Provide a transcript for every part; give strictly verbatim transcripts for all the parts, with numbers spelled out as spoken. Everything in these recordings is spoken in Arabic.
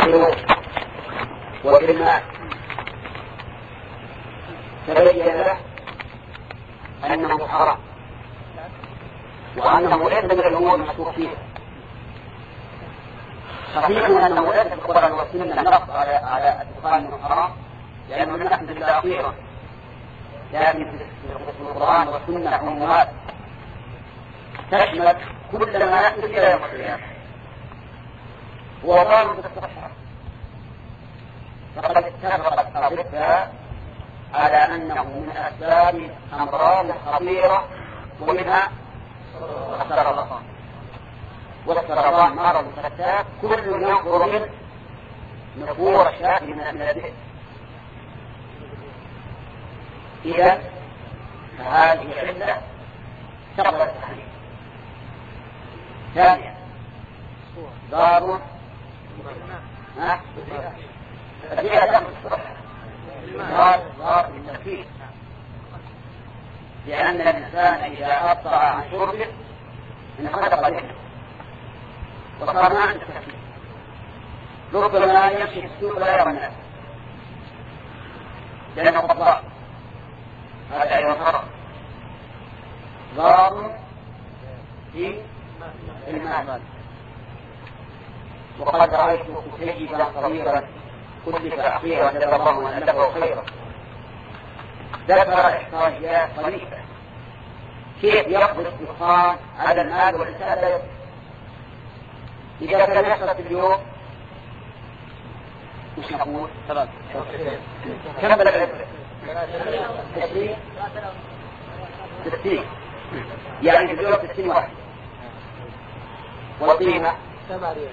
الخيول وفي الماء تبين له أنه حرام وأنه ليس من الأمور المشكوك فيها. صحيح أنه ليس في القرآن والسنة نص على على الدخان من حرام لأنه نحن في الأخيرة، لكن في القرآن والسنة عمومات تشمل كل ما يحدث إلى يوم القيامة. وضام بالصحة فقد اتفقت الأطباء على أنه من أسباب أمراض خطيرة ومنها السرطان، والسرطان مرض فتاك كل ينظر من نفور الشاكل من الذئب. إذا فهذه علة تقبل التحريم. ثانيا ضار البيئة تقبل الصحة ضار ضار بالتأكيد، لأن الإنسان إذا أبطأ عن شربه انخلق ذهنه وصار ما عنده تفكير، ربما يمشي في السوق لا يرى الناس لأنه قضاء. هذا أيضا خطأ ضار في المال. وقد رأيت كتيبا صغيرا كلف أخيرا جزا الله أن له خيرا ذكر إحصائيات طريفة كيف يقضي الدخان على المال والإنسان لا يقضي. إذا كان يحصل في اليوم مش نقول كم بلغ ستين ستين يعني في اليوم ستين واحد، والقيمة سبع ريال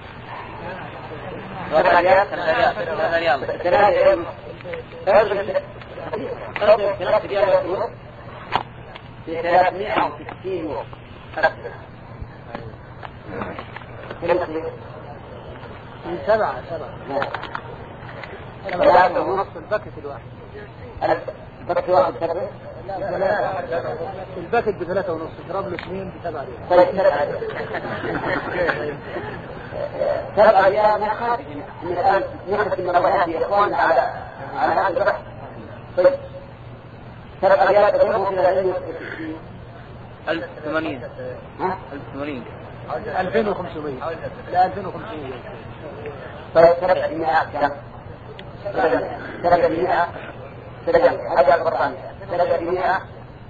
سبع ريال ثلاثة ريال ثلاثة ريال في ثلاثمائة وستين يوم. من سبعة سبعة ثلاثة ونص البكت الواحد. البكت الواحد سبعة؟ لا لا البكت بثلاثة ونص تضرب له اثنين بسبعة ريال. سبعة ريال ما خارج من الآن نحن من الروايات يا إخواننا على على هذا البحث. طيب سبعة ريال تضربه إلى ألف وثمانين ها ألف وثمانين ألفين وخمسمائة لا ألفين وخمسمائة. طيب سبعة مئة كم؟ سبعة مئة سبعة هذا البرطانية سبعة مئة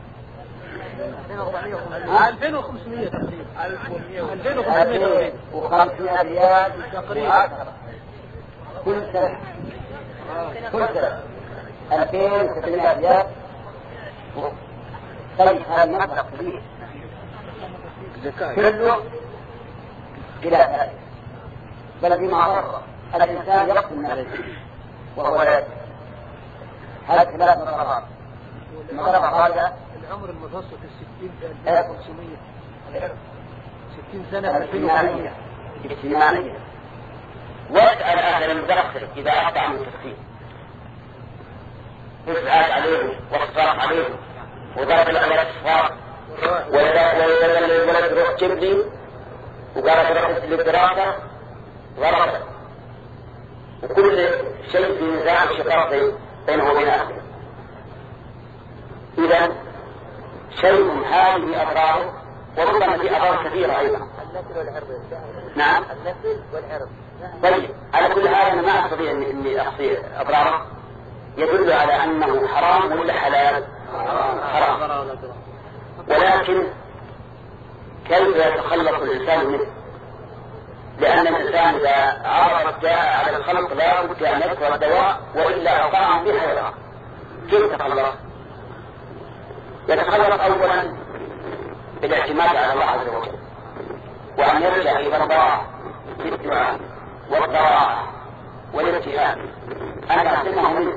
ألفين وخمسمائة ألفين وخمسمائة ريال تقريبا كل سنة كل سنة ألفين وستمائة ريال. طيب هذا مبلغ كبير كله إلى ذلك، بل بما ضر الإنسان يقسم عليه وهو لا يدري. هذا ثلاث مرات مرة هذا العمر المتوسط الستين في ألفين وخمسمائة ستين سنة اجتماعية اجتماعية. واسأل أهل المدرسة إذا أتى عن التفسير إزعاج عليهم واصرار عليهم وضرب الأولاد صفار وإذا الولد روح جبدي وقال ترخص للدراسة ضربت، وكل شيء في نزاع شقاقي بينه وبين أهله. إذا شيء هذه أضراره وربما في أضرار كثيرة أيضا. النسل والعرض. نعم النسل والعرض. طيب على كل هذا أنا ما أستطيع أني أحصي أضراره، يدل على أنه حرام ولا حلال؟ حرام. ولكن كيف يتخلص الإنسان منه؟ لأن الإنسان إذا عرض الداء على الخلق لا بد أن يذكر الدواء وإلا أوقعهم في حيرة. كيف يتخلص؟ يتخلص أولا بالاعتماد على الله عز وجل، وأن يرجع إلى الله بالدعاء والضراعة والابتهال أن يعصمه منه.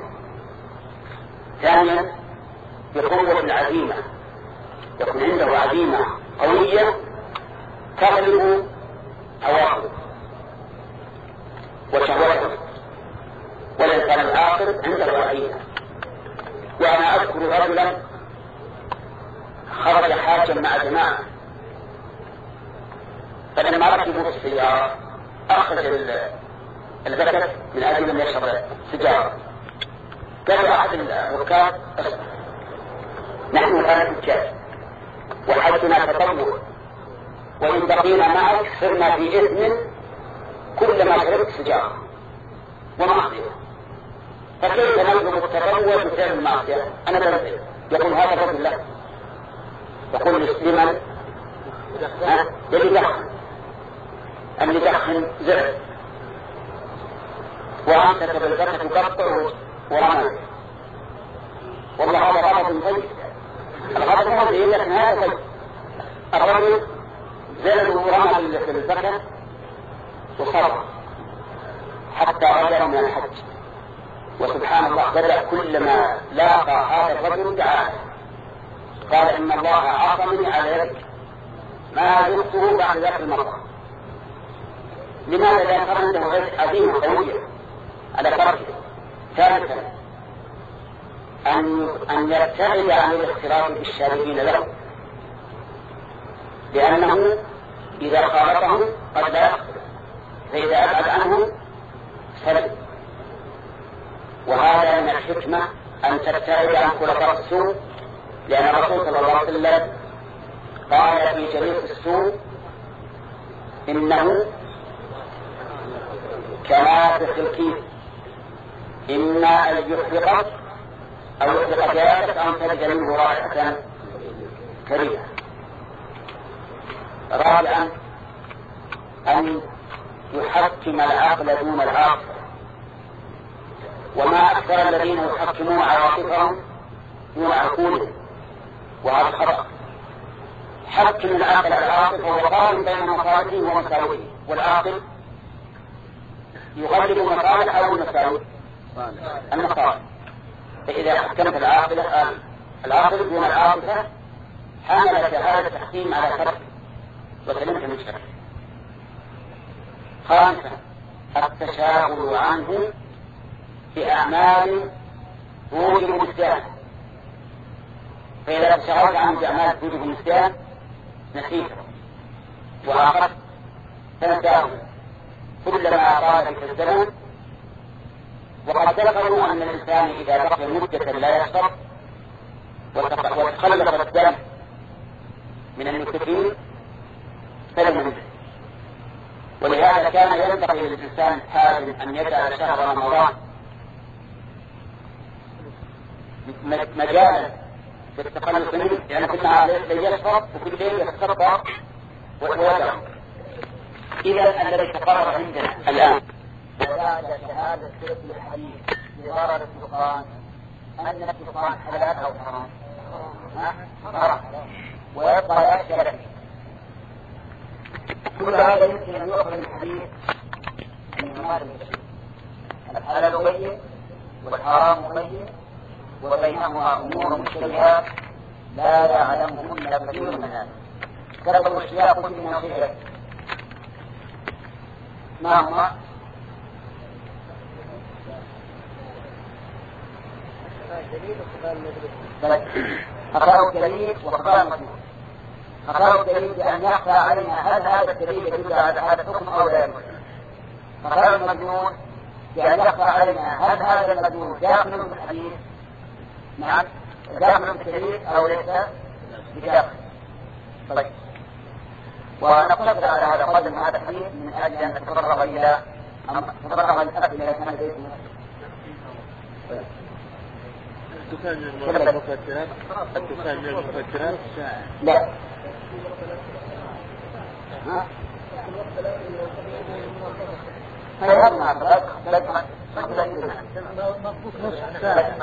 ثانيا بقوة العزيمة، يكون عنده عزيمة قوية تغلب هواه وشهوته، والإنسان الآخر عنده عزيمة. وأنا أذكر رجلا خرج حاجا مع جماعة، فلما ركبوا في السيارة أخذ الزكاة من أجل أن يشرب سجارة. قال أحد الركاب نحن الآن تجار وحجنا تطوع، وإن بقينا معك صرنا في إثم كلما شربت سجارة ومعصية، فكيف نلزم التطوع بفعل المعصية؟ أنا بنزل. يقول هذا الرجل له، يقول لمن يلي دخن، اللي دخن زرع وأمسك بالزكاة تقطع ورمى. والله هذا غلط طيب، الغلط طيب لكن هذا طيب. الرجل زرع ورمى بالزكاة وصرف حتى رجع من الحج، وسبحان الله بدأ كلما لاقى هذا الرجل دعاه قال إن الله عصمني على يدك ما زلته بعد ذاك المرة. لماذا؟ لأن عنده غير عظيمة قوية على تركه. ثالثا أن أن يبتعد عن الاختلاط بالشاربين له، لأنه إذا خالطهم قد لا يخطئ، فإذا أبعد عنهم سلم. وهذا من الحكمة أن تبتعد عن خلطاء السوء، لأن الرسول صلى الله عليه وسلم قال في جليس السوء إنه كنافخ الكيس، إما أن يحرق أو يحرق جاسك أو تجد منه رائحة كريهة. رابعا أن يحكم العقل دون العاطفة، وما أكثر الذين يحكمون عواطفهم دون عقولهم، وهذا خطأ. حكم العقل العاطفة وقارن بين مصالحه ومساوئه، والعاقل يغلب المصالح أو المساوئ المصالح. فإذا حكمت العاقلة العاقل دون العاطفة حملت هذا التحكيم على فرق وسلمت من شر. خامسا التشاغل عنه بأعمال توجب النسيان، فإذا تشغلت عنه بأعمال توجب النسيان نسيته وآخرت تنساه كلما أراد في الزمن. وقد ذكروا أن الإنسان إذا بقي مدة لا يشرب وتخلص الدم من النيكوتين سلم منه. ولهذا كان ينبغي للإنسان الحازم أن يجعل شهر رمضان مجالا في التخلص منه، لأن كل نهار يشرب وكل ليل يتخطى ويوجع. إذا الذي تقرر عندنا الآن وبعد شهادة سيد الحديث بضرر الدخان أن الدخان حلال أو حرام؟ حرام، ويبقى يشكل فيه. كل هذا يمكن أن يؤخذ من الحديث من مال الحلال بين والحرام بين، وبينهما أمور مشتبهات لا يعلمهن كثير من الناس. كتب الشياخ من نصيحته ما هما؟ خطأ الدليل وخطأ المجنون. خطأ الدليل بأن يخفى علينا هل هذا الدليل يدل على هذا الحكم أو لا يدل. خطأ المجنون بأن يخفى علينا هل هذا المجنون داخل في الحديث، نعم داخل في الدليل أو ليس بداخل. طيب، ونقتصر على هذا قدم هذا الحديث من أجل أن نتفرغ إلى نتفرغ الأسئلة كما بإذن الله. الدخان من المفكرات الدخان من المفكرات لا. ها؟ هذا ما أدرك لكن مضبوط نص ساعة.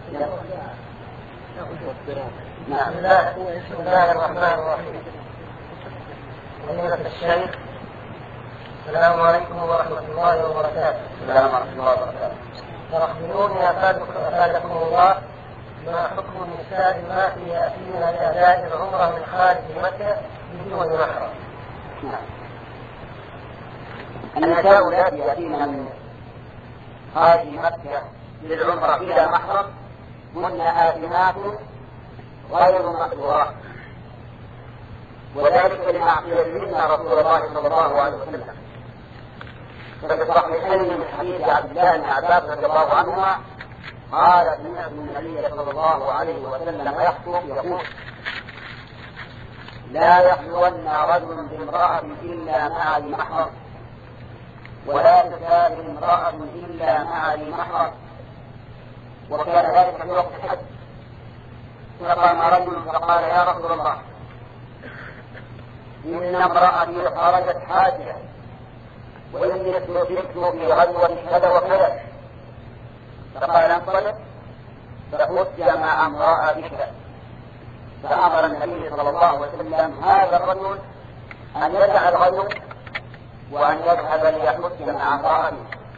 نعم. بسم الله الرحمن الرحيم. فضيلة الشيخ، السلام عليكم ورحمة الله وبركاته. السلام ورحمة الله وبركاته. ترحموني أفادكم الله، ما حكم النساء اللاتي يأتين لأداء العمرة من خارج مكة بدون محرم؟ النساء اللاتي يأتين من خارج مكة للعمرة بلا محرم هن آثمات غير مأجورات، وذلك لمعصية منا رسول الله صلى الله عليه وسلم. ففي الصحيحين من حديث عبد الله بن عباس رضي الله عنهما قال سمعت النبي صلى الله عليه وسلم يخطب يقول لا يخلون رجل بامرأة إلا مع ذي محرم ولا تسافر امرأة إلا مع ذي محرم. وكان ذلك في وقت الحج. فقام رجل فقال يا رسول الله إن امرأتي خرجت حاجة وإني استوفيت في غزوة كذا وكذا. فقال انطلق فحج مع امرأتك. فأمر النبي صلى الله عليه وسلم هذا الرجل أن يدع الغزو وأن يذهب ليحج مع امرأته.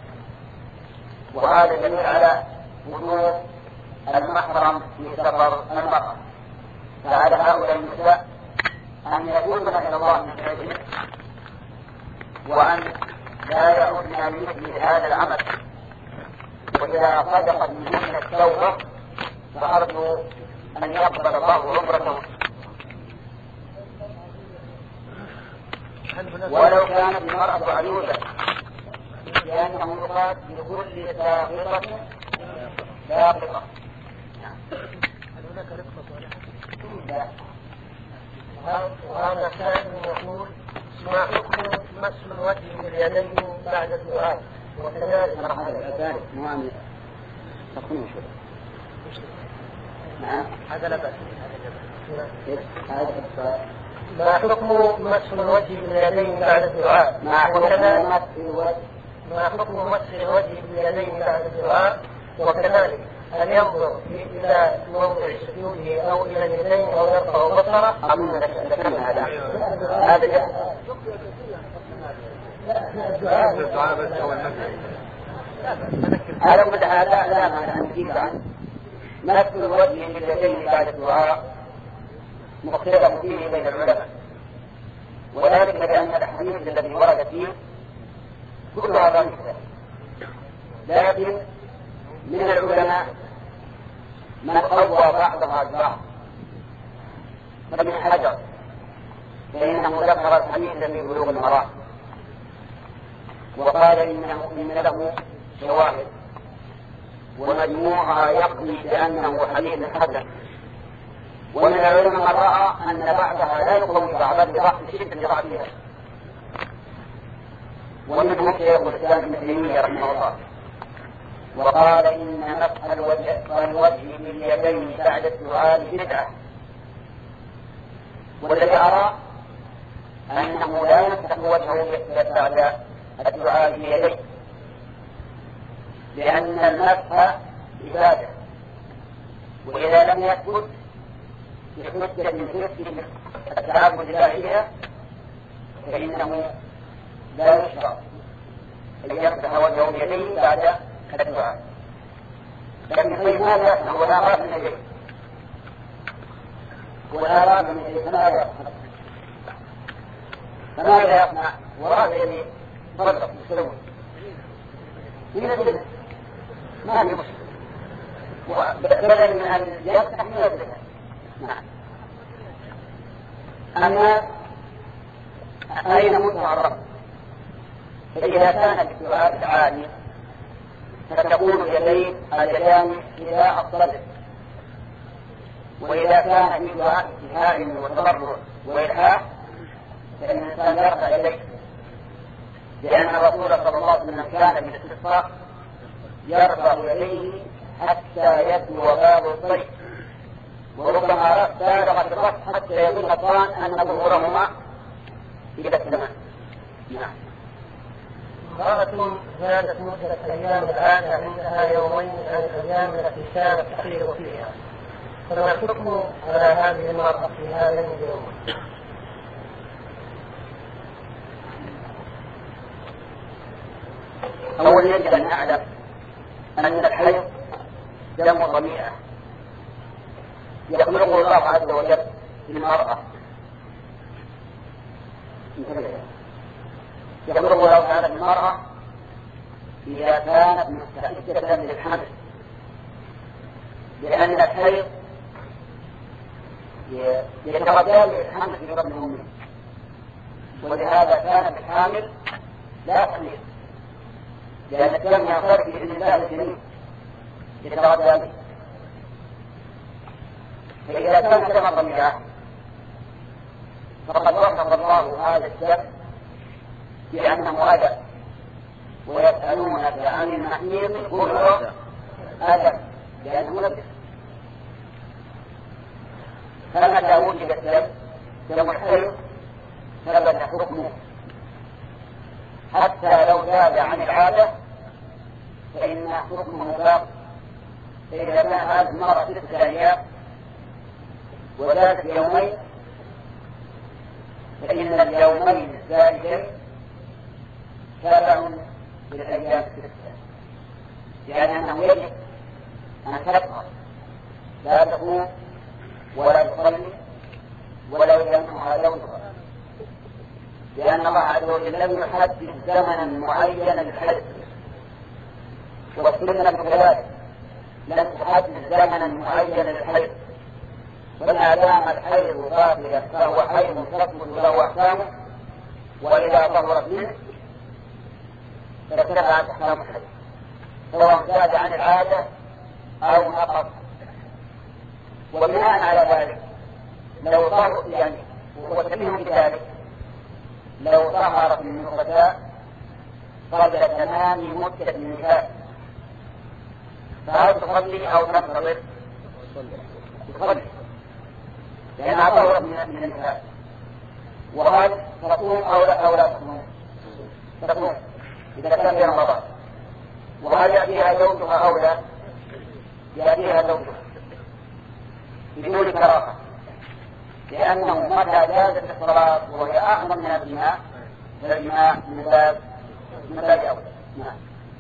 وهذا دليل على وجوب المحرم في سفر المرأة. فعلى هؤلاء النساء أن يكون إلى الله من بعيد وأن لا يعودن لمثل هذا العمل. وإذا صدقت منهن التوبة فأرجو أن يقبل الله عمرته. ولو كانت المرأة عجوزة لأنه يقال بكل ساقطة ساقطة. هل هناك رقصة ولا لا؟ وهذا سائل يقول ما حكم مس الوجه باليدين بعد الدعاء وكذلك ذلك مهم تقوم شوي. نعم هذا لا بأس. هذا ما حكم مس الوجه باليدين بعد الدعاء وكذلك ما حكم مس الوجه باليدين بعد الدعاء وكذلك هل ينظر إلى موضع سجوده أو إلى اليدين أو يرفع بصره؟ أظن ذكرنا هذا. هذا الدعاء بس هو المسجد. هذا مدى هذا لا معنى أن نجيب عنه. مس الوجه باليدين بعد الدعاء مختلف فيه بين العلماء، وذلك لأن الحديث الذي ورد فيه كلها ضعيفة. لكن من العلماء من قوى بعضها البعض فمن حجر فإنه ذكر الحديث في بلوغ المرام وقال إنه إن له شواهد ومجموعها يقضي بأنه حديث حسن. ومن العلماء من رأى أن بعضها لا يقوي بعضا لضعف شدة ضعفها، ومنهم شيخ الإسلام ابن تيمية رحمه الله وقال إن مسح الوجه باليدين بعد السؤال بدعة. والذي أرى أنه لا يمسح وجهه بعد الدعاء بيديه لأن المسح عبادة، وإذا لم يثبت بحجة من التعبد لله فإنه لا يشرع أن يمسح وجهه بيديه بعد الدعاء. لكن في هذا هو لا رأس من يديه ولا رأس من يديه فماذا يفعل؟ فماذا يصنع وراء يديه فرق مستوى من الجنة ما في مشكلة بدل من أن يفتح من الجنة. نعم. أما أين منتهى الرب؟ فإذا كان الدعاء العالي فتكون اليدين اليدان إلى الصدر، وإذا كان في دعاء انتهاء وتضرع وإلحاح فإن الإنسان يرفع يديه، لأن الرسول صلى الله عليه وسلم كان بالاستسقاء يرفع يديه حتى يدنو باب الطيب، وربما بالغت الرفع حتى يظن الظان أن ظهورهما إلى السماء. نعم. امرأة زادت مدة أيام العادة عندها يومين عن الأيام التي كانت تحيض فيها، فما الحكم على هذه المرأة في هذين اليومين؟ أولا يجب أن نعلم أن الحيض دم طبيعة يخلقه الله عز وجل في المرأة، يخلقه الله تعالى في المرأة إذا كانت مستعدة للحمل، لأن الحيض يتردد للحمل في بطن أمه، ولهذا كانت الحامل لا تحمل لأن الدم ينصرف بإذن الله الجميع يتغذى به. فإذا كان دم طبيعة فقد وصف الله هذا الدم بأنه أذى، ويسألونك عن المحيض قل هو أذى لأنه نجس. فمتى وجد الدم دم الحيض ثبت حكمه حتى لو زاد عن العادة فإن حكمه باق. فإذا كان هذا المرة ستة أيام وزادت يومين فإن اليومين الزائدين تابع للأيام الستة، لأنه يجب أن تبقى لا تقوم ولا تصلي ولا يلمها لونها، لأن الله عز وجل لم يحدد زمنا معينا للحدث، والسنة كذلك لم تحدد زمنا معينا للحدث. فما دام الحيض باقيا فهو حيض تثبت له أحكامه، وإذا ظهرت منه فارتفعت أحكام الحيض سواء زاد عن العادة أو نقص. وبناء على ذلك لو ظهر يعني وتبيه بذلك لو ظهرت النفساء قبل تمام مدة النفاس فهل تصلي أو تنتظر؟ تصلي لأنها ظهرت من النفاس. وهل تقوم أو لا أو لا تقوم؟ تقوم إذا كان في رمضان. وهل يأتيها زوجها أو لا؟ يأتيها زوجها بدون كراهة، لأنه متى جازت الصلاة وهي أعظم من الجماع فالجماع من باب من باب أولى. نعم.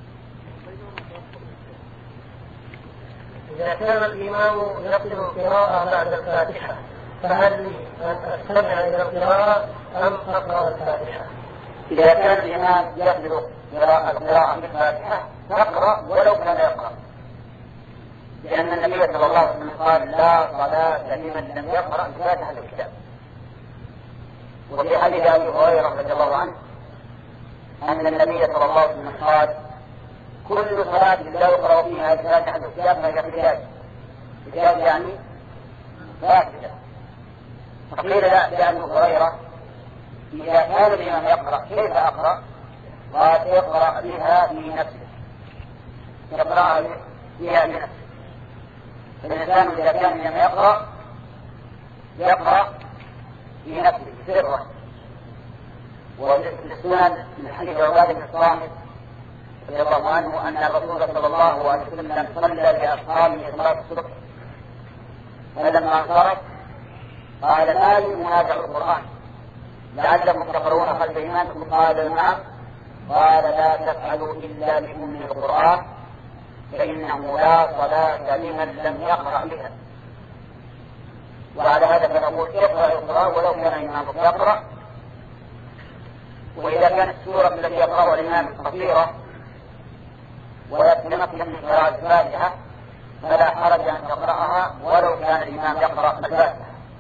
إذا كان الإمام يقرأ القراءة بعد الفاتحة فهل لي أن أستمع إلى القراءة أم أقرأ الفاتحة؟ إذا كان الإمام يقرأ القراءة بالفاتحة فاقرأ ولو كان يقرأ، لأن النبي صلى الله عليه وسلم قال لا صلاة لمن لم يقرأ بفاتحة الكتاب. وفي حديث أبي هريرة رضي الله عنه أن النبي صلى الله عليه وسلم قال كل صلاة لا يقرأ فيها بفاتحة الكتاب فهي كتاب. كتاب يعني فاتحة. فقيل لأبي هريرة إذا كان الإمام يقرأ كيف أقرأ؟ قال يقرأ بها في نفسه، يقرأ بها في نفسه. فالإنسان إذا كان الإمام يقرأ يقرأ في نفسه سرا. وفي السنن من حديث عبادة بن الصامت رضي الله عنه أن الرسول صلى الله عليه وسلم صلى بأصحابه صلاة الصبح، فلما انصرف قال ما لي منازع القرآن لعلكم تقرؤون خلف إمامكم؟ قال نعم. قال لا تفعلوا إلا بأم القرآن فإنه لا صلاة لمن لم يقرأ بها. وعلى هذا فنقول اقرأ القرآن ولو كان الإمام يقرأ. وإذا كانت السورة التي يقرأها الإمام قصيرة ولا تتمكن من قراءة الفاتحة فلا حرج أن تقرأها ولو كان الإمام يقرأ الفاتحة.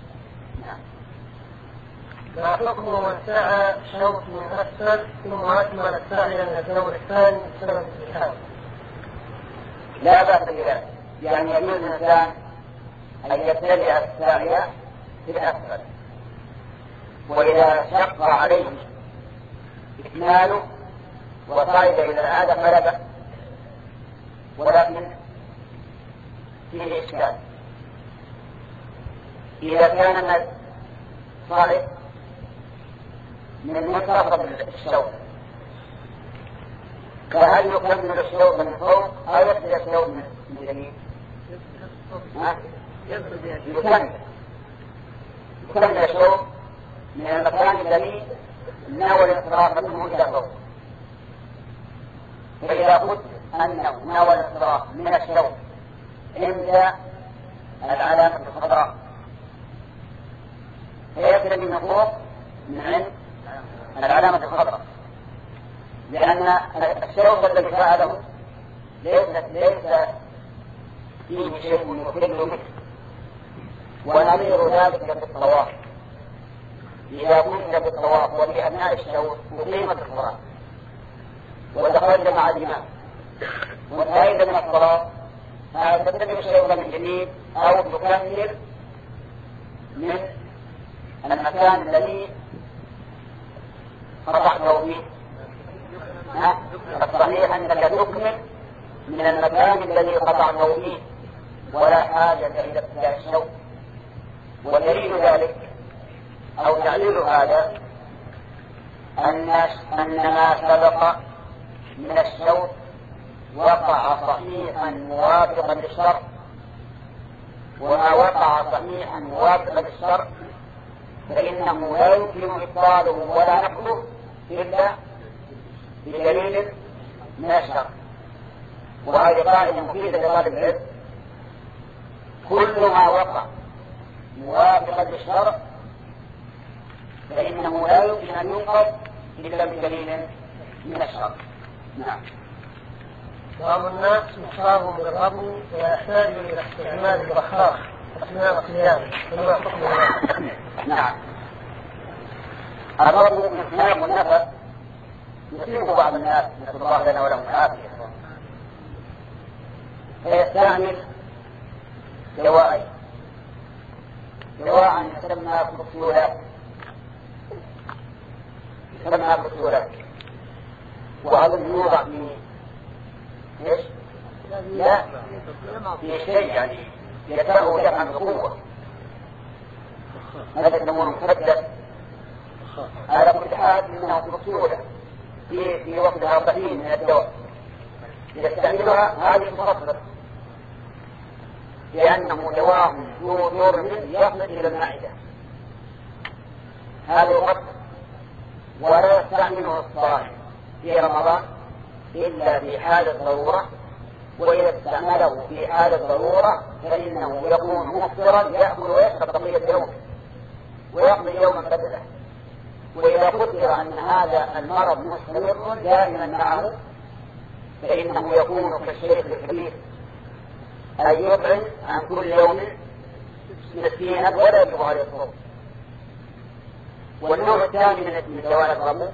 ما حكم من سعى شوط من أسفل ثم أكمل السعي إلى الدور الثاني بسبب الالتحام؟ لا بأس بذلك، يعني يجوز الإنسان أن يبتدئ السعي في الأسفل، وإذا شق عليه إكماله وصعد إلى العادة فلا بأس، ولكن فيه إشكال. إذا كان صاعد من المنتصف الشوط فهل يكمل الشوط من فوق أو يبدأ الشوط من اليمين؟ يكمل يكمل الشوط من المكان الذي ناول الانصراف منه إلى فوق. فإذا قلت أنه ناول الانصراف من الشوط عند العلامة الخضراء فيبدأ من فوق من عند العلامة الخضراء، لأن الشوط الذي فعله ليس ليس فيه شيء يخل به. ونظير ذلك في الطواف، إذا كنت في الطواف وفي أثناء الشوط أقيمت الصلاة ودخلت مع الإمام وانتهيت من الصلاة، هل تبتدئ الشوط من جديد أو تكمل من المكان الذي قطعته فيه؟ الصحيح أنك تكمل من المكان الذي قطعته فيه ولا حاجة إلى ابتداء الشوط. ودليل ذلك أو تعليل هذا أن أن ما سبق من الشوط وقع صحيحا موافقا للشرع، وما وقع صحيحا موافقا للشرع فإنه لا يمكن إبطاله ولا نقله إلا بدليل من الشرع. وهذه قاعدة مفيدة لطالب العلم: كل ما وقع موافقا للشرع فإنه لا يمكن أن ينقض إلا بدليل من الشرع. نعم. بعض الناس مصابهم بالربو ويحتاج إلى استعمال البخار أثناء الصيام، فما حكم ذلك؟ نعم. الربو من الخلاف والنفس يصيبه بعض الناس، نسأل الله لنا ولهم العافية، فيستعمل دواء دواء يسمى كبسولات يسمى كبسولات وهذا يوضع في ايش؟ لا في شيء يعني يدفعه دفعا بقوة، هذا يسمونه مخدر. على كل حال انها كبسولة في في وقتها قليل من الدواء يستعملها هذه المخدر لأنه دواء ذو دور يصل إلى المعدة، هذا يقدر. ولا يستعمله الصائم في رمضان إلا في حالة ضرورة، وإذا استعمله في حالة ضرورة فإنه يكون مفطرا يأكل ويشرب بقية يوم ويقضي يوما بدله. وإذا قدر أن هذا المرض مستمر دائما معه فإنه يكون كالشيخ الكبير أن يطعم عن كل يوم مسكينا ولا يجب عليه الصوم. والنوع الثاني من دواء الربو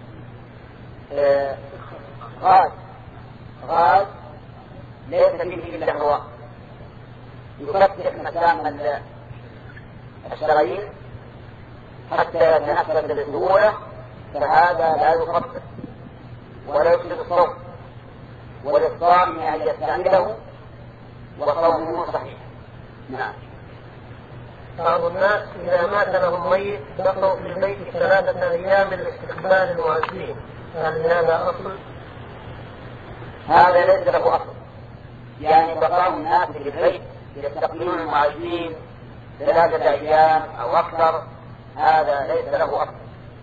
غاز غاز ليس فيه إلا هواء يفتح مسام الشرايين حتى يتنفس بسهولة، فهذا لا يخفف ولا يفسد الصوم، وللصائم أن يستعمله وصومه صحيح. نعم. بعض الناس إذا مات لهم ميت بقوا في البيت ثلاثة أيام لاستقبال المعزين، هل هذا أصل؟ هذا ليس له أصل، يعني بقاء الناس في البيت يستقبلون المعزين ثلاثة أيام أو أكثر هذا ليس له أصل.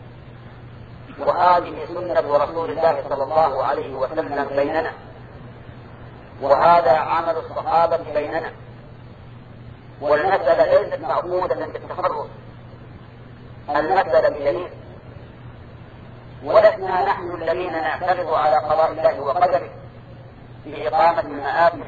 وهذه سنة رسول الله صلى الله عليه وسلم بيننا، وهذا عمل الصحابة بيننا، والمسألة ليست معقودة بالتفرد، المسألة بدليل. ولسنا نحن الذين نعترض على قضاء الله وقدره في إقامة المآتم.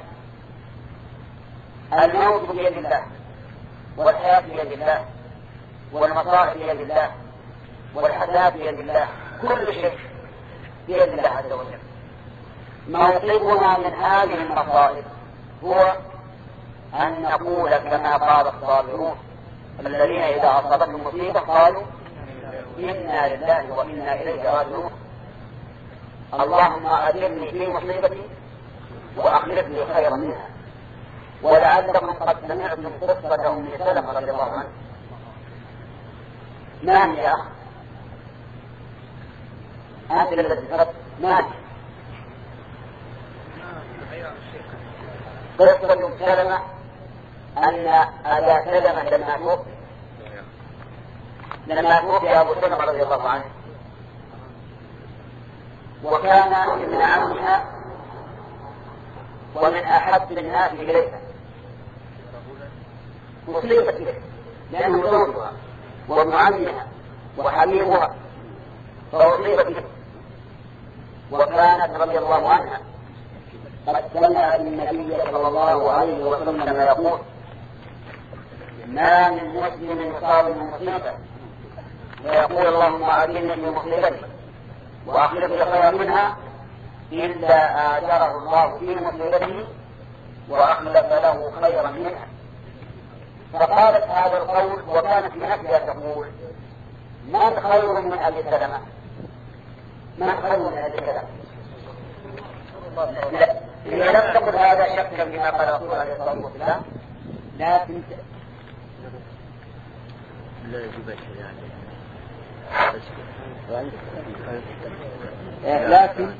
الموت بيد الله، والحياة بيد الله، والمصائب بيد الله، والحساب بيد الله، كل شيء بيد الله عز وجل. موقفنا من هذه المصائب هو أن نقول كما قال الصابرون الذين إذا أصابتهم مصيبة قالوا إنا لله وإنا إليه راجعون، اللهم أجرني في مصيبتي وأخلف لي خيرا منها. ولعلكم قد سمعتم قصة أم سلمة رضي الله عنها. ما هي يا أخ؟ أنت الذي ذكرت ما هي؟ قصة أم سلمة أن أبا سلمة لما توفي لما توفي أبو سلمة رضي الله عنه وكان ابن عمها ومن أحب الناس إليها، مصيبة إليه لأنه زوجها وابن عمها وحبيبها، فأصيبت به. وكانت رضي الله عنها قد سمعت النبي صلى الله عليه وسلم يقول ما من مسلم يصاب من مصيبة فيقول اللهم أجرني في مصيبتي وأخلف لي خيرا منها إلا آجره الله في مصيبته وأخلف له خيرا منها. فقالت هذا القول وكانت في نفسها تقول من خير من أبي سلمة؟ من خير من أبي سلمة؟ هي لم تقل هذا شكا بما قال رسول الله صلى الله عليه وسلم، لكن لا يجب يعني لكن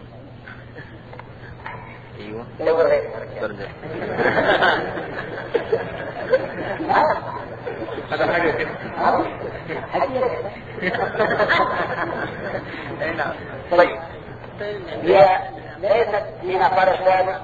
ايوه هذا حاجه كده طيب هي ليست فيما قال الشارع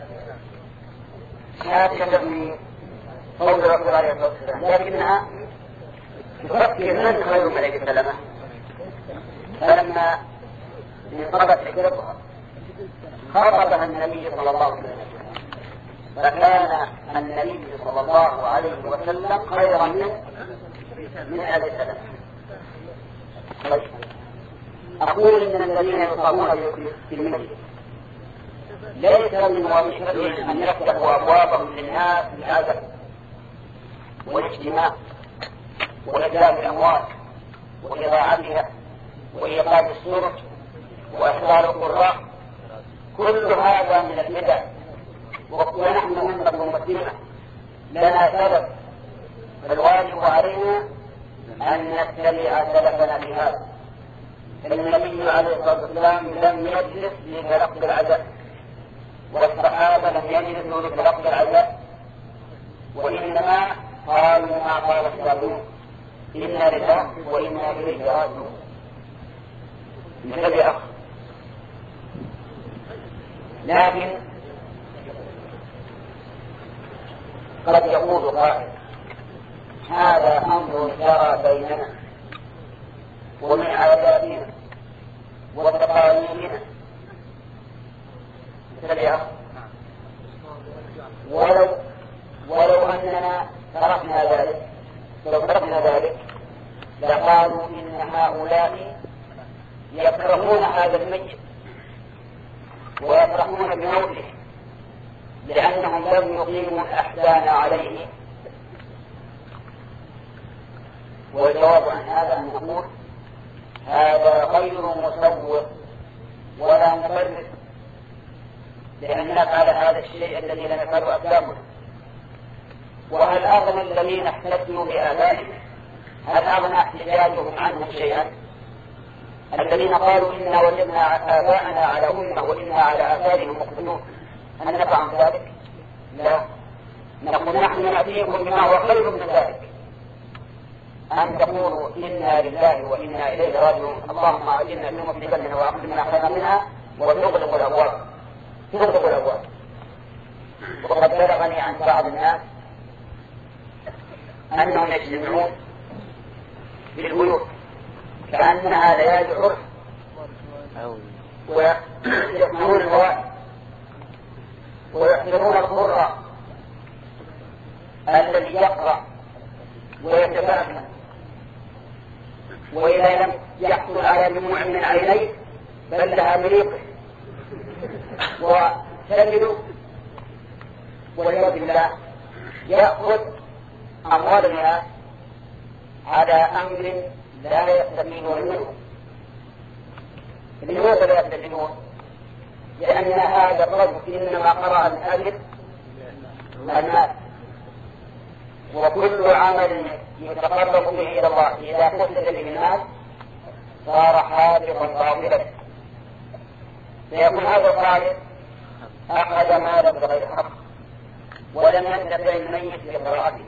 شاكة في قول رسول الله صلى الله عليه وسلم، لكنها تفكر من خير من أبي سلمة. فلما انقضت عدتها خاطبها النبي صلى الله عليه وسلم، فكان النبي صلى الله عليه وسلم خيرا من من أبي سلمة. طيب أقول إن الذين يصابون في المسجد ليس من وظيفتهم أن يفتحوا أبوابهم للناس بالعزم والاجتماع وإتلاف الأموال وإضاعتها وإيقاظ السرج وإحضار القراء، كل هذا من البدع. ونحن أمة مسلمة لنا سبب، فالواجب علينا أن نتبع سلفنا في هذا. النبي عليه الصلاة والسلام لم يجلس لتلقي العزاء، والصحابة لم يجلسوا لتلقي العزاء، وإنما قالوا ما قال الصابون إنا لله وإنا إليه راجعون. نتبع لكن قد يقول قائل هذا أمر جرى بيننا ومن عاداتنا وتقاليدنا، نتبع ولو ولو أننا تركنا ذلك لو تركنا ذلك لقالوا إن هؤلاء يكرهون هذا الميت ويفرحون بموته لأنهم لم يقيموا الأحسان عليه. والجواب عن هذا أن نقول هذا غير مسوق ولا مبرر، لأننا فعل هذا الشيء الذي لم يفعله أسلافنا. وهل أغنى الذين احتجوا بآبائهم هل أغنى احتجاجهم عنهم شيئا؟ الذين قالوا إنا وجدنا آباءنا على أمة وإنا على آثارهم مقتدون، هل نفعهم ذلك؟ لا. نقول نحن نأتيكم بما هو خير من ذلك، أن تقولوا إنا لله وإنا إليه راجعون، اللهم أجلنا في مصيبتنا وأقلنا خيرا منها وتغلق الأبواب تغلق الأبواب. وقد بلغني عن بعض الناس أنهم يجتمعون بالبيوت كأنها ليالي عرس ويحملون الفوائد ويحضرون القراء الذي يقرأ ويتفاهم، وإذا لم يحصل على دموع من عينيه بل لها بريقه وتجد والعياذ بالله يأخذ أموال الناس على أمر لا يستفيدون منه. لماذا لا يستفيدون؟ لأن هذا الرجل إنما قرأ من أجل الناس، وكل عمل يتقرب به إلى الله إذا قصد به الناس صار حاجبا باطلا، فيكون هذا القائل أخذ مالا بغير حق ولم ينتفع الميت بقراءته،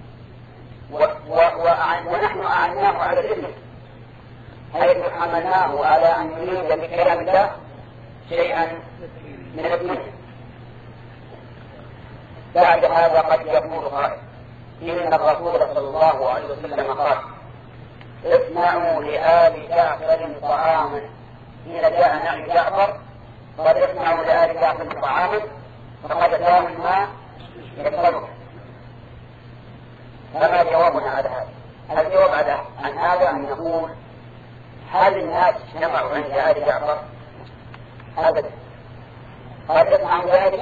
ونحن أعناه على الإثم حيث حملناه على أن يريد بكلام الله شيئا من الدنيا. بعد هذا قد يقول قائل إن الرسول صلى الله عليه وسلم قال اصنعوا لآل جعفر طعاما، حين جاء نعي جعفر قد اصنعوا لآل جعفر طعاما فقد كان الماء يكفره. فما جوابنا على هذا؟ الجواب عن هذا أن نقول هل الناس اجتمعوا عند آل جعفر؟ أبدا، قد يسمع ذلك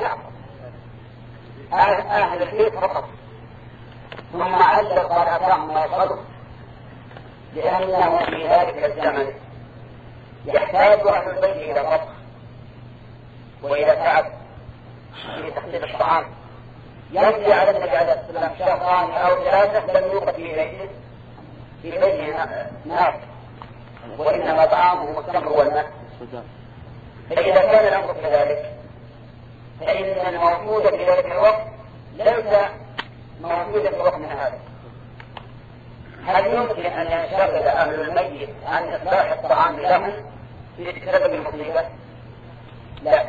أهل, أهل البيت فقط، ثم علق قال أطعم ما يشرب، لأنه في ذلك الزمن يحتاج أهل البيت إلى طبخ وإلى تعب في تحضير الطعام. يجري على النبي عليه الصلاة والسلام شهران أو ثلاثة لم يوقف في بيته في بيته نار، وإنما طعامه التمر والماء. فإذا كان الأمر كذلك فإن الموجود في ذلك الوقت ليس موجودا في وقت هذا. هل يمكن أن ينشغل أهل الميت عن إصلاح الطعام لهم بسبب المصيبة؟ لا،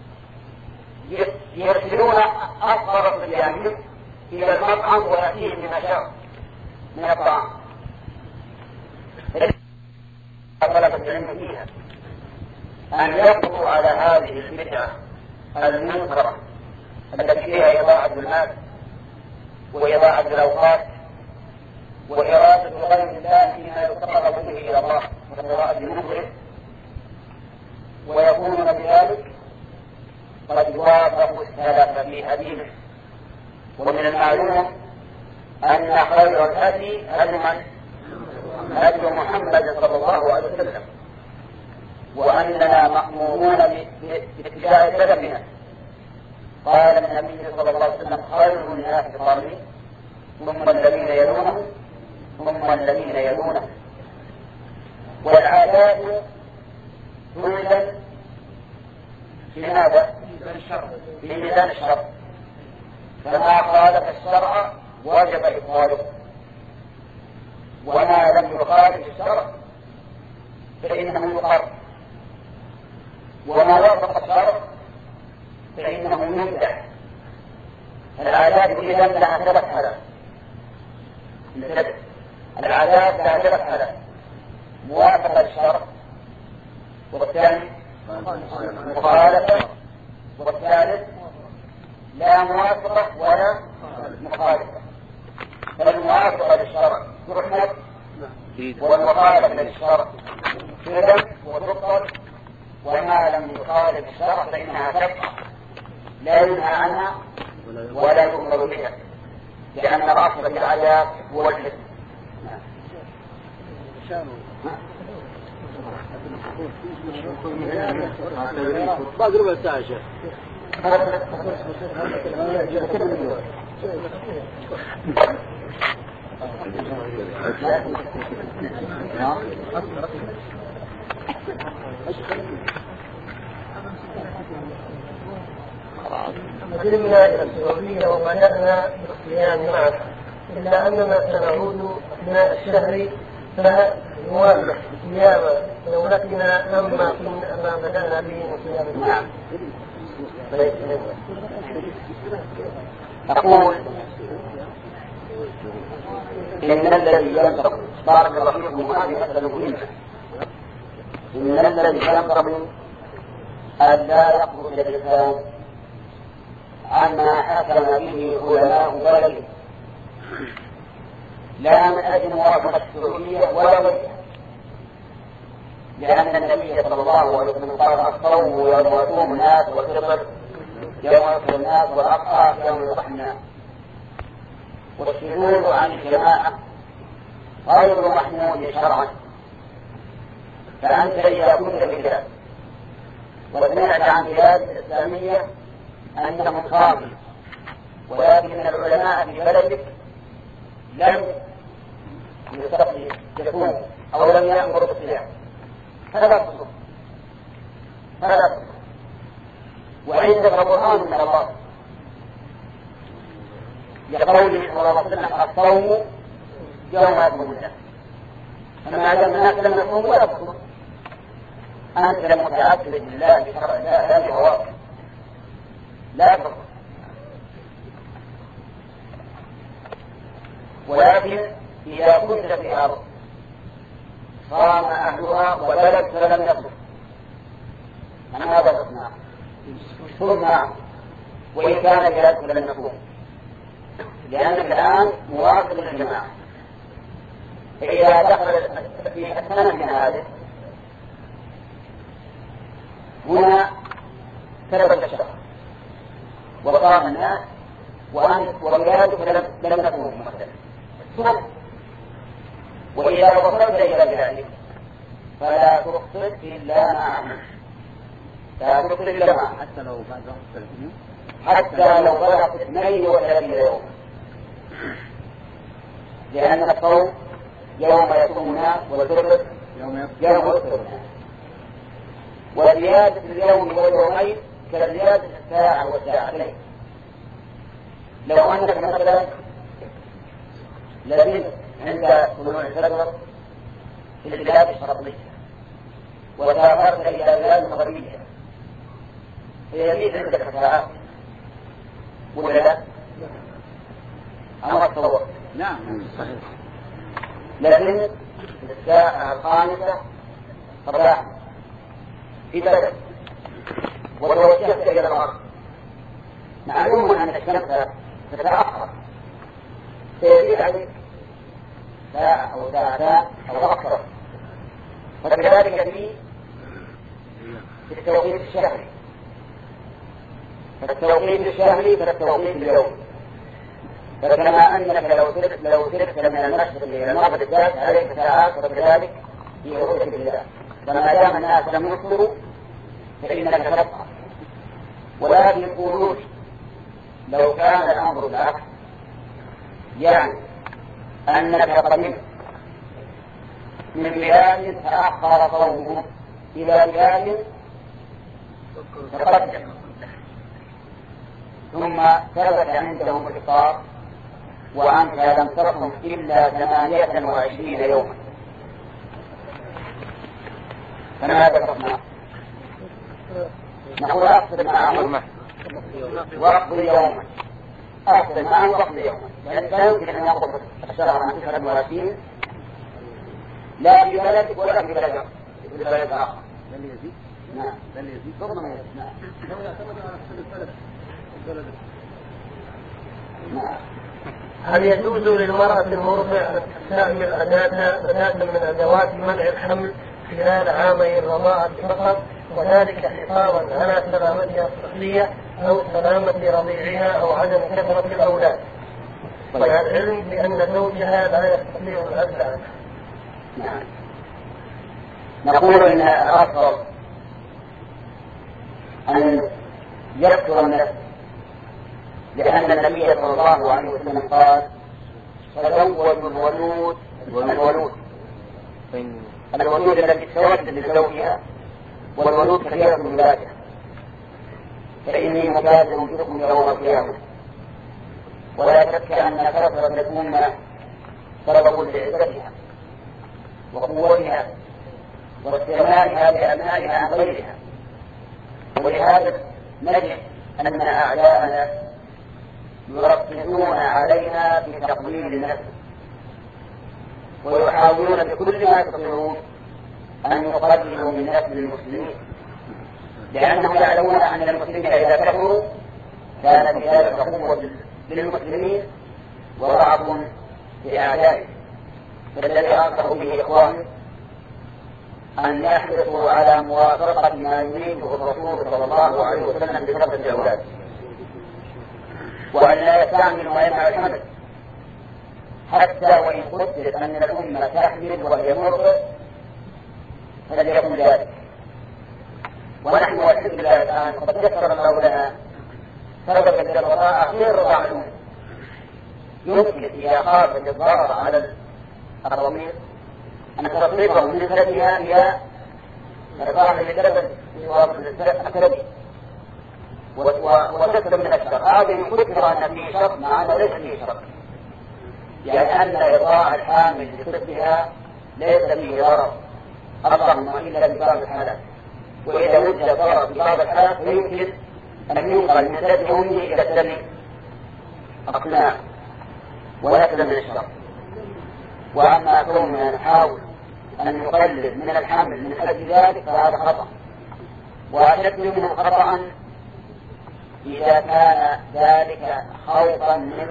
يرسلون أصغر صبيانهم إلى المطعم ويأتيهم بما شاء من الطعام. طلبة العلم فيها أن يقضوا على هذه البدعة المنكرة التي فيها إضاعة المال وإضاعة الأوقات وإرادة غير الله فيما يتقرب به إلى الله وقراءة المنكر، ويكونون بذلك قد وافقوا السلف في هديه. ومن المعلوم أن خير الهدي هدي من؟ هدي محمد صلى الله عليه وسلم، وأننا مأمورون باتباع سلفنا. قال النبي صلى الله عليه وسلم خير الناس قرني ثم الذين يلونهم ثم الذين يلونهم. والعادات توزن في ماذا؟ في ميزان الشرع، فما خالف الشرع وجب إبطاله، وما لم يخالف الشرع فإنه يقر، وما وافق الشرع فإنه يمدح. العادات إذا لها ثلاث حالات. العادات لها ثلاث حالات: موافقة الشرع، والثاني مخالفة، والثالث لا موافقة ولا مخالفة. فالموافقة للشرع تحمد، والمخالفة للشرع تذم وتبطل، وما لم يخالف الشرع فإنها تبقى لا ينهى عنها ولا يؤمر بها، لأن الأصل في العادات هو الحكم. باقي ربع ساعة شيخ. قدمنا إلى السعودية وبدأنا بالصيام معه، إلا أننا سنعود أثناء الشهر فنوافق صيام دولتنا أما ما بدأنا به من صيام معه. أقول إن الذي ينبغي بارك الله فيكم هذه مسألة مهمة. إن الذي ينبغي أن لا يخرج الإنسان عما حكم به علماء بلده، لا من أجل موافقة السعودية ولا غيرها، لأن النبي صلى الله عليه وسلم قال الصوم يوم يصوم الناس، والفطر يوم يفطر الناس، والأضحى يوم يضحي الناس. والشذوذ عن الجماعة غير محمود شرعا. فأنت إذا كنت بلاد وسمعت عن بلاد إسلامية أنهم خاضوا، ولكن العلماء في بلدك لم يستقيموا أو لم يأمروا بالصيام، فلا تصوم فلا تصوم. وعندك برهان من الله لقوله صلى الله عليه وسلم الصوم يوم يصوم الناس، فما دام الناس لم يصوموا ولا تصوم، أنت لم تتعبد بالله بشرع الله لا بهواك، لا تصوم. ولكن إذا كنت في أرض صام أهلها وبلد فلم يصوم، ماذا تصنع؟ تصنع وإن كان بلاد فلم يصوم، لأنك الآن موافق للجماعة. فإذا دخل في أثناء من هذا هنا ثبت الشهر وقام الناس وأنت وبلادك لم تكن مثلا. وإذا وصلت إلى ذلك فلا تخطئ إلا مع لا تخطئ إلا مع حتى لو بعد وقت حتى لو بلغت اثنين وثلاثين يوم، لأن الصوم يوم يصوم الناس والفطر يوم يفطر الناس، وزيادة اليوم واليومين كزيادة الساعة والساعتين. لو أنك مثلا لزمت عند طلوع الفجر في البلاد الشرقية وسافرت إلى البلاد المغربية فيزيد عندك ساعات ولا لا؟ أمر الصور. نعم صحيح. لكن الساعة الخامسة صباحا في بدر وتوجهت إلى الغرب، معلوم أن الشمس تتأخر سيزيد عليك ساعة أو ساعتان أو أكثر، فكذلك في التوقيت الشهري، فالتوقيت الشهري كالتوقيت اليومي. فكما أنك لو تركت لو تركت من المشرق إلى المغرب الثالث عليك ساعات، وكذلك في رؤية الله. فما دام الناس لم يفطروا فإنك تبقى. ولكن يقولون لو كان الأمر بالعكس، يعني أنك قدمت من بلاد تأخر صومه إلى بلاد تقدم ثم ثبت عندهم الإفطار وأنت لم تصم إلا ثمانية وعشرين يوما، فماذا تصنع؟ نقول أقصد معهم واقضي يوما، أقصد معهم واقضي يوما، لأن لا يمكن أن يقضي الشهر عن تسعة وعشرين لا في بلدك ولا في بلد في بلد آخر. بل يزيد. نعم بل يزيد. ضمن يزيد. نعم. لو يعتمد على البلد البلد. نعم. هل يجوز للمرأة المرضع أن تستعمل أداة أداة من أدوات منع الحمل خلال عامي الرضاعة فقط، وذلك حفاظا على سلامتها الصحية أو سلامة رضيعها أو عدم كثرة الأولاد، مع العلم بأن زوجها لا يستطيع العزل عنها؟ نعم. نقول إن الأفضل أن يكثر النفس، لأن النبي صلى الله عليه وسلم قال: تزوجوا الولود والولود الولود التي تتولد لزوجها والولود كثيرة من ولادها، فإني مكاثر بكم يوم القيامة. ولا شك أن كثرة الأمة سبب لعزتها وقوتها واستغنائها بأبنائها عن غيرها. ولهذا نجد أن أعداءنا يركزون علينا في تقليل النفس، ويحاولون بكل ما يستطيعون أن يقللوا من نسل المسلمين، لأنهم يعلمون أن المسلمين إذا كفروا كان في ذلك قوة للمسلمين وضعف لأعدائهم. فالذي أنصح به إخواني أن يحرصوا على موافقة ما يريده الرسول صلى الله عليه وسلم بفضل الأولاد، وأن لا يستعملوا ما يمنع الحمل، حتى وإن قدر أن الأمة تحمل وهي مرضع فليكن ذلك. ونحن والحمد لله الآن قد يسر الله لنا سببا للرضاعة غير الرضاعة الأم. يمكن إذا خافت الضرر على الضمير أن تصرفه من سلبها إلى الرضاعة للبن السلبي وتكتب من الشر. هذا يذكر أن فيه شر مع أنه ليس فيه شر، يعني أن إرضاع الحامل لطفلها ليس فيه ضرر اللهم إلا في بعض الحالات، وإذا وجد ضرر في بعض الحالات فيمكن أن ينقل من سلب أمه إلى السلب أقناع ويكتب من الشر. وأما كوننا نحاول أن نقلل من الحمل من أجل ذلك فهذا خطأ، وأشد منه خطأ إذا كان ذلك خوفا من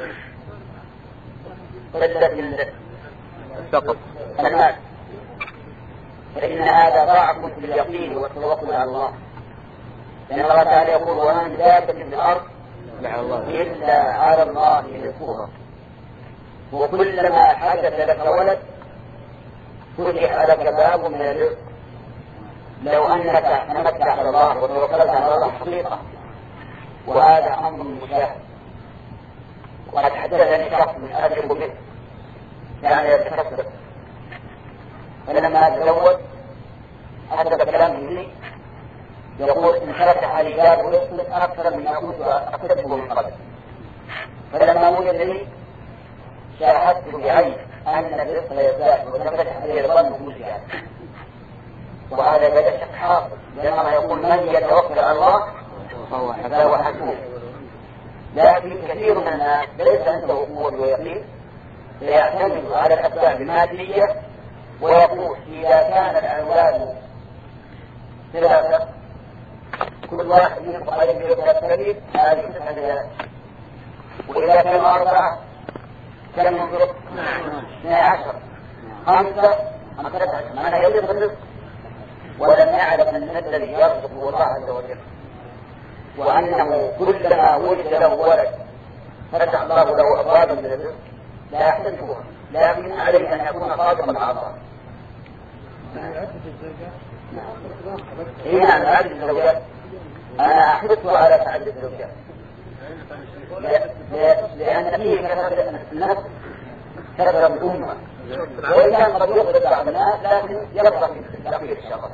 قلة سقط المال، فإن هذا ضعف في اليقين والتوكل على الله. لأن الله تعالى يقول ومن دابة في الأرض إلا على الله رزقها، وكلما حدث لك ولد فتح لك باب من الرزق. لو أنك اعتمدت على الله وتوكلت على الله حقيقة، وهذا أمر مشاهد. وقد حدثني شخص من أدرك به كان يتكسب، فلما تزوج حدث كلام لي يقول إن فتح لي باب ويسلك أكثر مما كنت أكتبه من قبل. فلما وجد لي شاهدت بعين أن الرزق يزداد وفتح لي الظن موجها، وهذا بدا شك حاصل، لأنه يقول من يتوكل على الله فهو حسبه. لكن كثير من الناس ليس عنده قوة ويقين، فيعتمد على الأسباب المادية ويقول إذا كان الأولاد ثلاثة كل واحد منهم قريب من ثلاثة هذه تسعة، وإذا كانوا أربعة كم ينفق؟ اثني عشر، خمسة خمسة عشر، معنى يرزق الرزق. ولم يعلم أن الذي يرزق هو الله عز وجل، وأنه كلما وجد له ولد فتح الله له أبوابا من الرزق لا يحتسبها، لكن عليه أن يكون صادقا مع الله. هنا أنا أعدد الزوجات، أنا أحرصه على تعدد الزوجات لأن فيه كثرة النفس كثرة الأمة، وإن كان قد يغلب بعض الناس لكن يبقى في الأخير الشرط.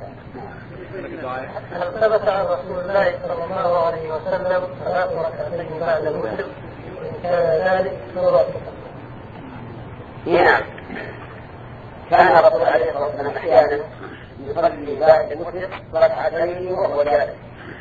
هل ثبت عن رسول الله صلى الله عليه وسلم صلاة ركعتين بعد الوتر؟ إن كان ذلك سورة. نعم، كان الرسول عليه الصلاة والسلام أحيانا يصلي بعد الوتر ركعتين وهو جالس،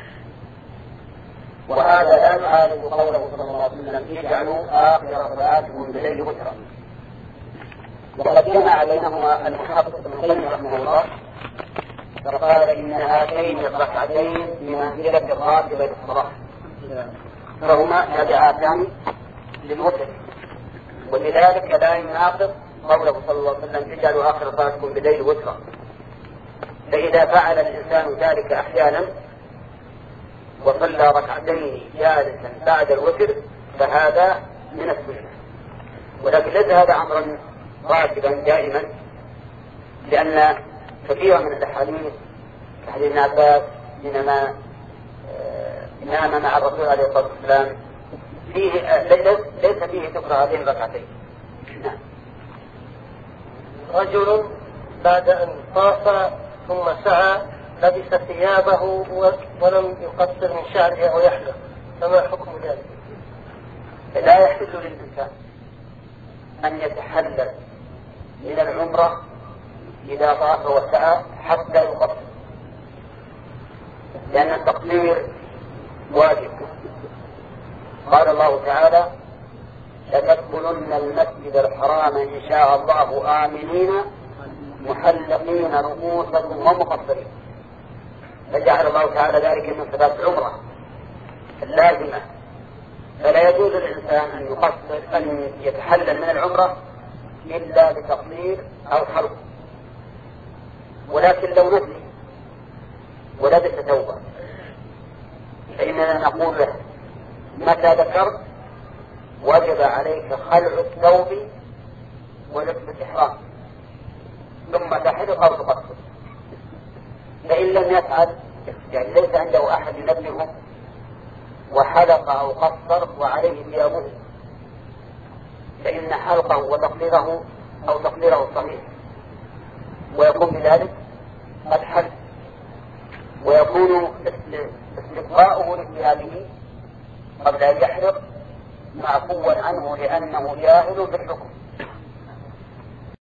وهذا لا يعارض قوله صلى الله عليه وسلم اجعلوا آخر صلاتكم بالليل وترا. وقد جمع بينهما المحافظ ابن القيم رحمه الله فقال إن هاتين الركعتين بمنزلة الراتبة للصلاة، فهما تابعاتان للوتر، ولذلك لا يناقض قوله صلى الله عليه وسلم اجعلوا آخر صلاتكم بالليل وترا. فإذا فعل الإنسان ذلك أحيانا وصلى ركعتين جالسا بعد الوتر فهذا من السنة، ولكن ليس هذا أمرا راتبا دائما، لأن كثيرا من الأحاديث كحديث ابن عباس حينما نام مع الرسول عليه الصلاة والسلام فيه ليس فيه تكره هذه الركعتين. رجل بعد أن طاف ثم سعى لبس ثيابه ولم يقصر من شعره أو يحلق، فما حكم ذلك؟ لا يحل للإنسان أن يتحلل من العمرة إذا طاف وسعى حتى يقصر، لأن التقصير واجب. قال الله تعالى لتدخلن المسجد الحرام إن شاء الله آمنين محلقين رؤوسكم ومقصرين، فجعل الله تعالى ذلك من صفات العمرة اللازمة. فلا يجوز للإنسان أن يقصر أن يتحلل من العمرة إلا بتقصير أو حلق. ولكن لو نسي ولبس ثوبا فإننا نقول له متى ذكرت وجب عليك خلع الثوب ولبس الإحرام ثم تحلق أو تقصر. فإن لم يفعل يعني ليس عنده أحد ينبهه وحلق أو قصر وعليه ثيابه فإن حلقه وتقصيره أو تقصيره صحيح، ويكون بذلك قد حل، ويكون استبقاؤه لثيابه قبل أن يحلق معفوا عنه لأنه جاهل بالحكم.